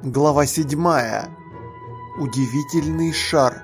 Глава 7. Удивительный шар.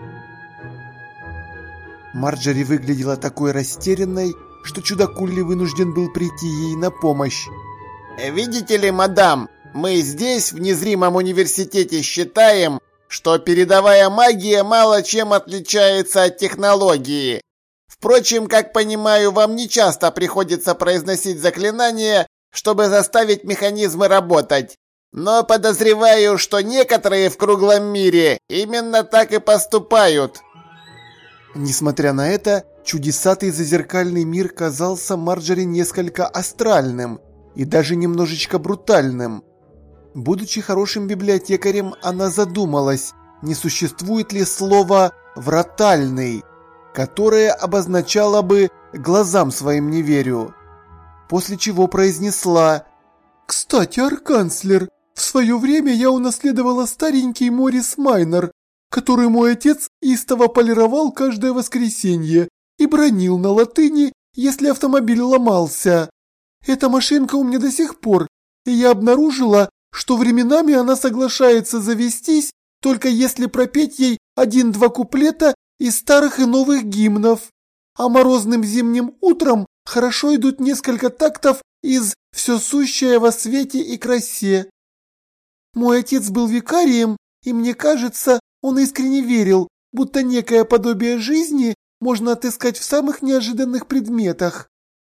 Марджори выглядела такой растерянной, что чудакулли вынужден был прийти ей на помощь. «Видите ли, мадам, мы здесь, в незримом университете, считаем, что передовая магия мало чем отличается от технологии. Впрочем, как понимаю, вам не часто приходится произносить заклинания, чтобы заставить механизмы работать. Но подозреваю, что некоторые в круглом мире именно так и поступают». Несмотря на это, чудесатый зазеркальный мир казался Марджори несколько астральным и даже немножечко брутальным. Будучи хорошим библиотекарем, она задумалась, не существует ли слово «вратальный», которое обозначало бы «глазам своим не верю», после чего произнесла: «Кстати, арканцлер, в свое время я унаследовала старенький Морис Майнер, который мой отец истово полировал каждое воскресенье и бронил на латыни, если автомобиль ломался. Эта машинка у меня до сих пор, и я обнаружила, что временами она соглашается завестись, только если пропеть ей 1-2 куплета из старых и новых гимнов. А морозным зимним утром хорошо идут несколько тактов из «Все сущее во свете и красе». Мой отец был викарием, и мне кажется, он искренне верил, будто некое подобие жизни можно отыскать в самых неожиданных предметах.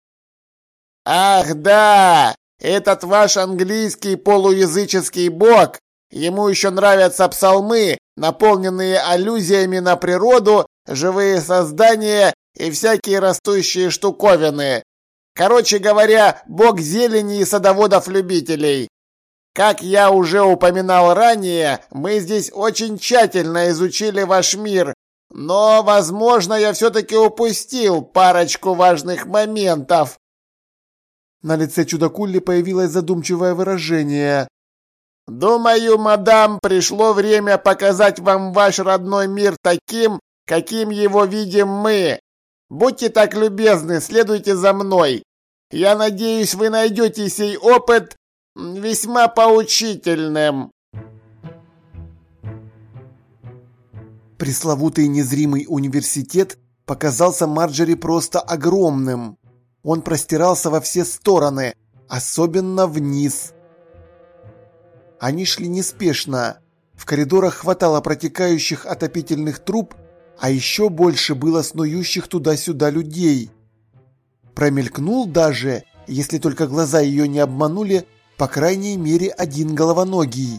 «Ах да, этот ваш английский полуязыческий бог, ему еще нравятся псалмы, наполненные аллюзиями на природу, живые создания и всякие растущие штуковины. Короче говоря, бог зелени и садоводов-любителей. Как я уже упоминал ранее, мы здесь очень тщательно изучили ваш мир, но, возможно, я все-таки упустил парочку важных моментов». На лице чудакулли появилось задумчивое выражение. «Думаю, мадам, пришло время показать вам ваш родной мир таким, каким его видим мы. Будьте так любезны, следуйте за мной. Я надеюсь, вы найдете сей опыт весьма поучительным». Пресловутый незримый университет показался Марджори просто огромным. Он простирался во все стороны, особенно вниз. Они шли неспешно. В коридорах хватало протекающих отопительных труб, а еще больше было снующих туда-сюда людей. Промелькнул даже, если только глаза ее не обманули, по крайней мере один головоногий.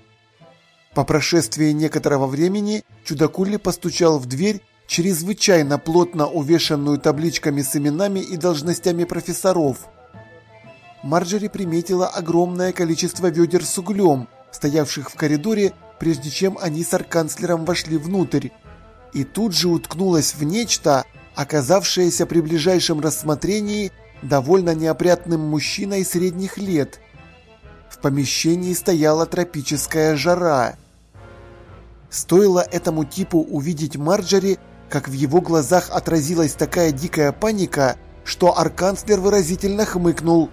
По прошествии некоторого времени чудакулли постучал в дверь, чрезвычайно плотно увешанную табличками с именами и должностями профессоров. Марджори приметила огромное количество ведер с углем, стоявших в коридоре, прежде чем они с арканцлером вошли внутрь, и тут же уткнулась в нечто, оказавшееся при ближайшем рассмотрении довольно неопрятным мужчиной средних лет. В помещении стояла тропическая жара. Стоило этому типу увидеть Марджори, как в его глазах отразилась такая дикая паника, что арканцлер выразительно хмыкнул.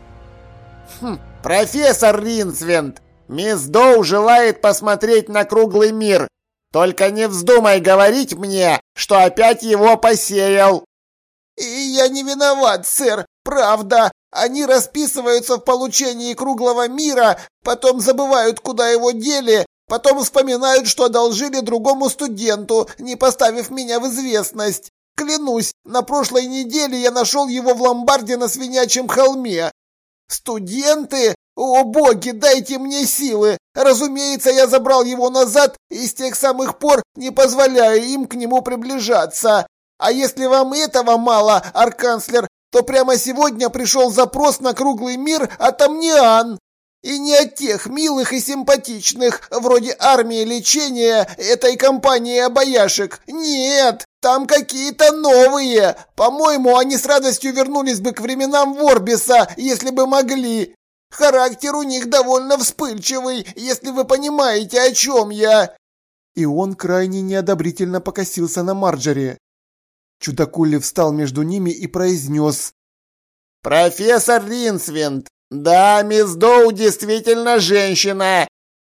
«Профессор Ринсвинд, мисс Доу желает посмотреть на круглый мир. Только не вздумай говорить мне, что опять его посеял». «И я не виноват, сэр, правда. Они расписываются в получении круглого мира, потом забывают, куда его дели, потом вспоминают, что одолжили другому студенту, не поставив меня в известность. Клянусь, на прошлой неделе я нашел его в ломбарде на Свинячьем холме. Студенты? О боги, дайте мне силы! Разумеется, я забрал его назад и с тех самых пор не позволяю им к нему приближаться. А если вам этого мало, арканцлер, то прямо сегодня пришел запрос на круглый мир от Амниан. И не от тех милых и симпатичных, вроде армии лечения этой компании обаяшек. Нет, там какие-то новые. По-моему, они с радостью вернулись бы к временам Ворбиса, если бы могли. Характер у них довольно вспыльчивый, если вы понимаете, о чем я». И он крайне неодобрительно покосился на Марджори. Чудакулли встал между ними и произнес: «Профессор Ринсвинд, да, мисс Доу действительно женщина.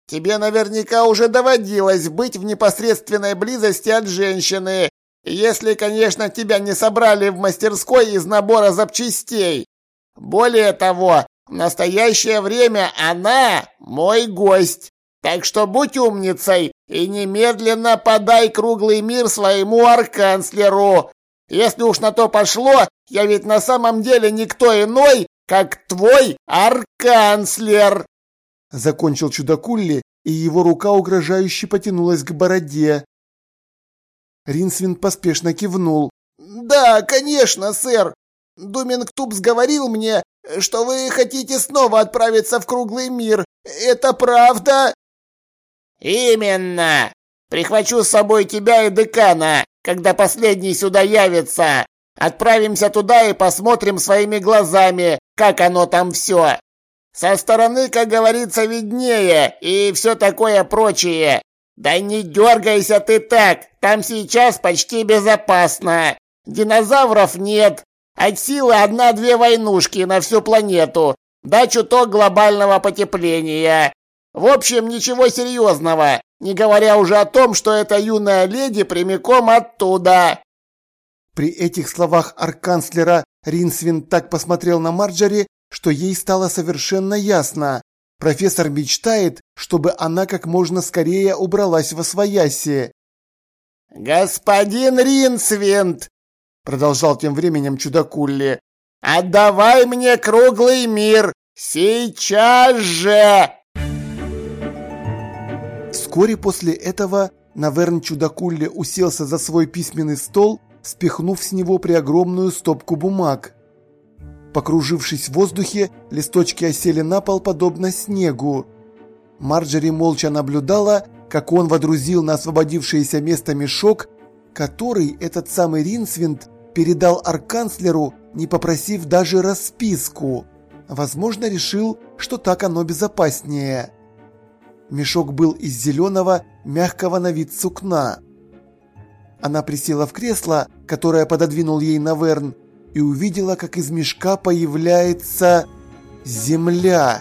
Тебе наверняка уже доводилось быть в непосредственной близости от женщины, если, конечно, тебя не собрали в мастерской из набора запчастей. Более того, в настоящее время она мой гость. Так что будь умницей и немедленно подай круглый мир своему арканцлеру. Если уж на то пошло, я ведь на самом деле никто иной, как твой арканцлер. Закончил чудакулли, и его рука угрожающе потянулась к бороде. Ринсвинд поспешно кивнул. «Да, конечно, сэр. Думингтупс говорил мне, что вы хотите снова отправиться в круглый мир. Это правда?» «Именно! Прихвачу с собой тебя и декана, когда последний сюда явится. Отправимся туда и посмотрим своими глазами, как оно там все. Со стороны, как говорится, виднее и все такое прочее. Да не дергайся ты так, там сейчас почти безопасно. Динозавров нет, от силы 1-2 войнушки на всю планету, да чуток глобального потепления. В общем, ничего серьезного, не говоря уже о том, что эта юная леди прямиком оттуда». При этих словах арканцлера Ринсвинд так посмотрел на Марджори, что ей стало совершенно ясно. Профессор мечтает, чтобы она как можно скорее убралась восвояси. «Господин Ринсвинд!» — продолжал тем временем чудакулли. «Отдавай мне круглый мир! Сейчас же!» Вскоре после этого Наверн чудакулли уселся за свой письменный стол, спихнув с него преогромную стопку бумаг. Покружившись в воздухе, листочки осели на пол, подобно снегу. Марджори молча наблюдала, как он водрузил на освободившееся место мешок, который этот самый Ринсвинд передал арканцлеру, не попросив даже расписку. Возможно, решил, что так оно безопаснее. Мешок был из зеленого, мягкого на вид сукна. Она присела в кресло, которое пододвинул ей Наверн, и увидела, как из мешка появляется земля.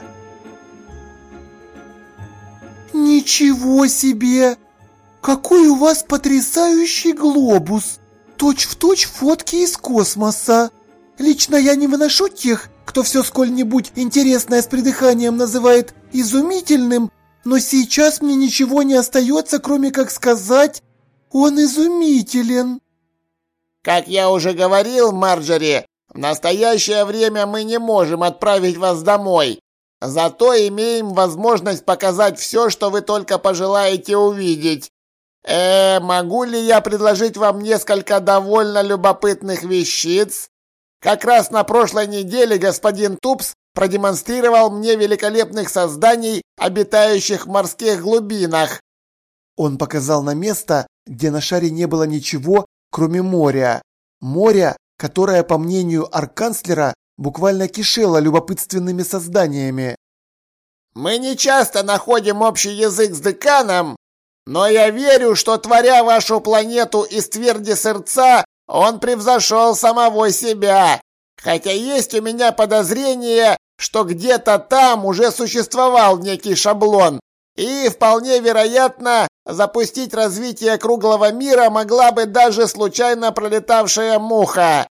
«Ничего себе! Какой у вас потрясающий глобус! Точь-в-точь фотки из космоса! Лично я не выношу тех, кто все сколь-нибудь интересное с придыханием называет изумительным, но сейчас мне ничего не остается, кроме как сказать, он изумителен!» «Как я уже говорил, Марджори, в настоящее время мы не можем отправить вас домой. Зато имеем возможность показать все, что вы только пожелаете увидеть. Могу ли я предложить вам несколько довольно любопытных вещиц? Как раз на прошлой неделе господин Тупс продемонстрировал мне великолепных созданий, обитающих в морских глубинах». Он показал на место, где на шаре не было ничего, кроме моря. Море, которое, по мнению арканцлера, буквально кишело любопытственными созданиями. «Мы не часто находим общий язык с деканом, но я верю, что, творя вашу планету из тверди сырца, он превзошел самого себя. Хотя есть у меня подозрение, что где-то там уже существовал некий шаблон. И, вполне вероятно, запустить развитие круглого мира могла бы даже случайно пролетавшая муха».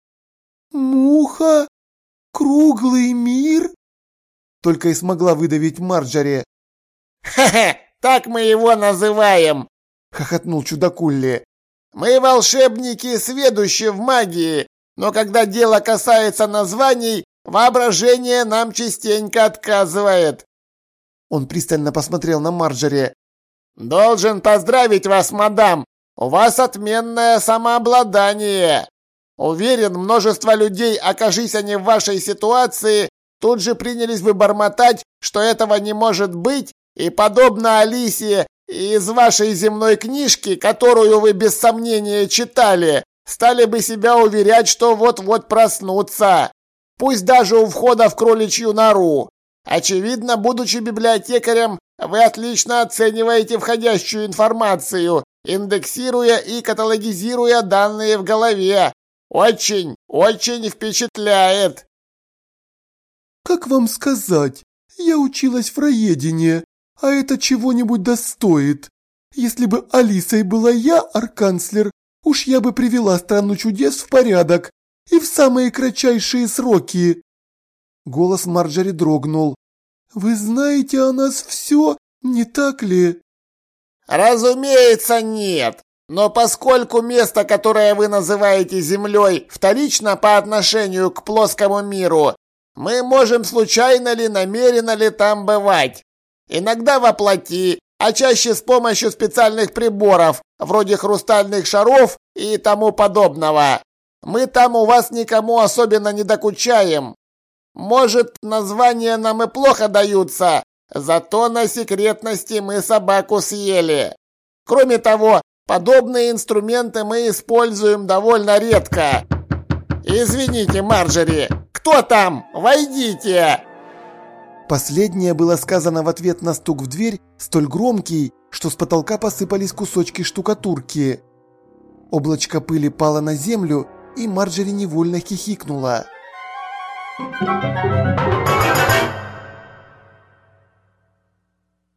«Муха? Круглый мир?» Только и смогла выдавить Марджори. «Ха-ха, так мы его называем», — хохотнул чудакулли. «Мы волшебники, сведущие в магии, но когда дело касается названий, воображение нам частенько отказывает». Он пристально посмотрел на Марджори. «Должен поздравить вас, мадам, у вас отменное самообладание. Уверен, множество людей, окажись они в вашей ситуации, тут же принялись бы бормотать, что этого не может быть, и, подобно Алисе из вашей земной книжки, которую вы без сомнения читали, стали бы себя уверять, что вот-вот проснутся, пусть даже у входа в кроличью нору. Очевидно, будучи библиотекарем, вы отлично оцениваете входящую информацию, индексируя и каталогизируя данные в голове. Очень, очень впечатляет». «Как вам сказать? Я училась в роедине, А это чего-нибудь достоит. Если бы Алисой была я, арканцлер, уж я бы привела страну чудес в порядок и в самые кратчайшие сроки. Голос Марджори дрогнул. Вы знаете о нас все, не так ли? Разумеется, нет. Но поскольку место, которое вы называете землей, вторично по отношению к плоскому миру, мы можем случайно ли, намеренно ли там бывать. Иногда во плоти, а чаще с помощью специальных приборов, вроде хрустальных шаров и тому подобного. Мы там у вас никому особенно не докучаем. Может, названия нам и плохо даются, зато на секретности мы собаку съели. Кроме того, подобные инструменты мы используем довольно редко. Извините, Марджори, кто там? Войдите!» Последнее было сказано в ответ на стук в дверь, столь громкий, что с потолка посыпались кусочки штукатурки. Облачко пыли пало на землю, и Марджори невольно хихикнула.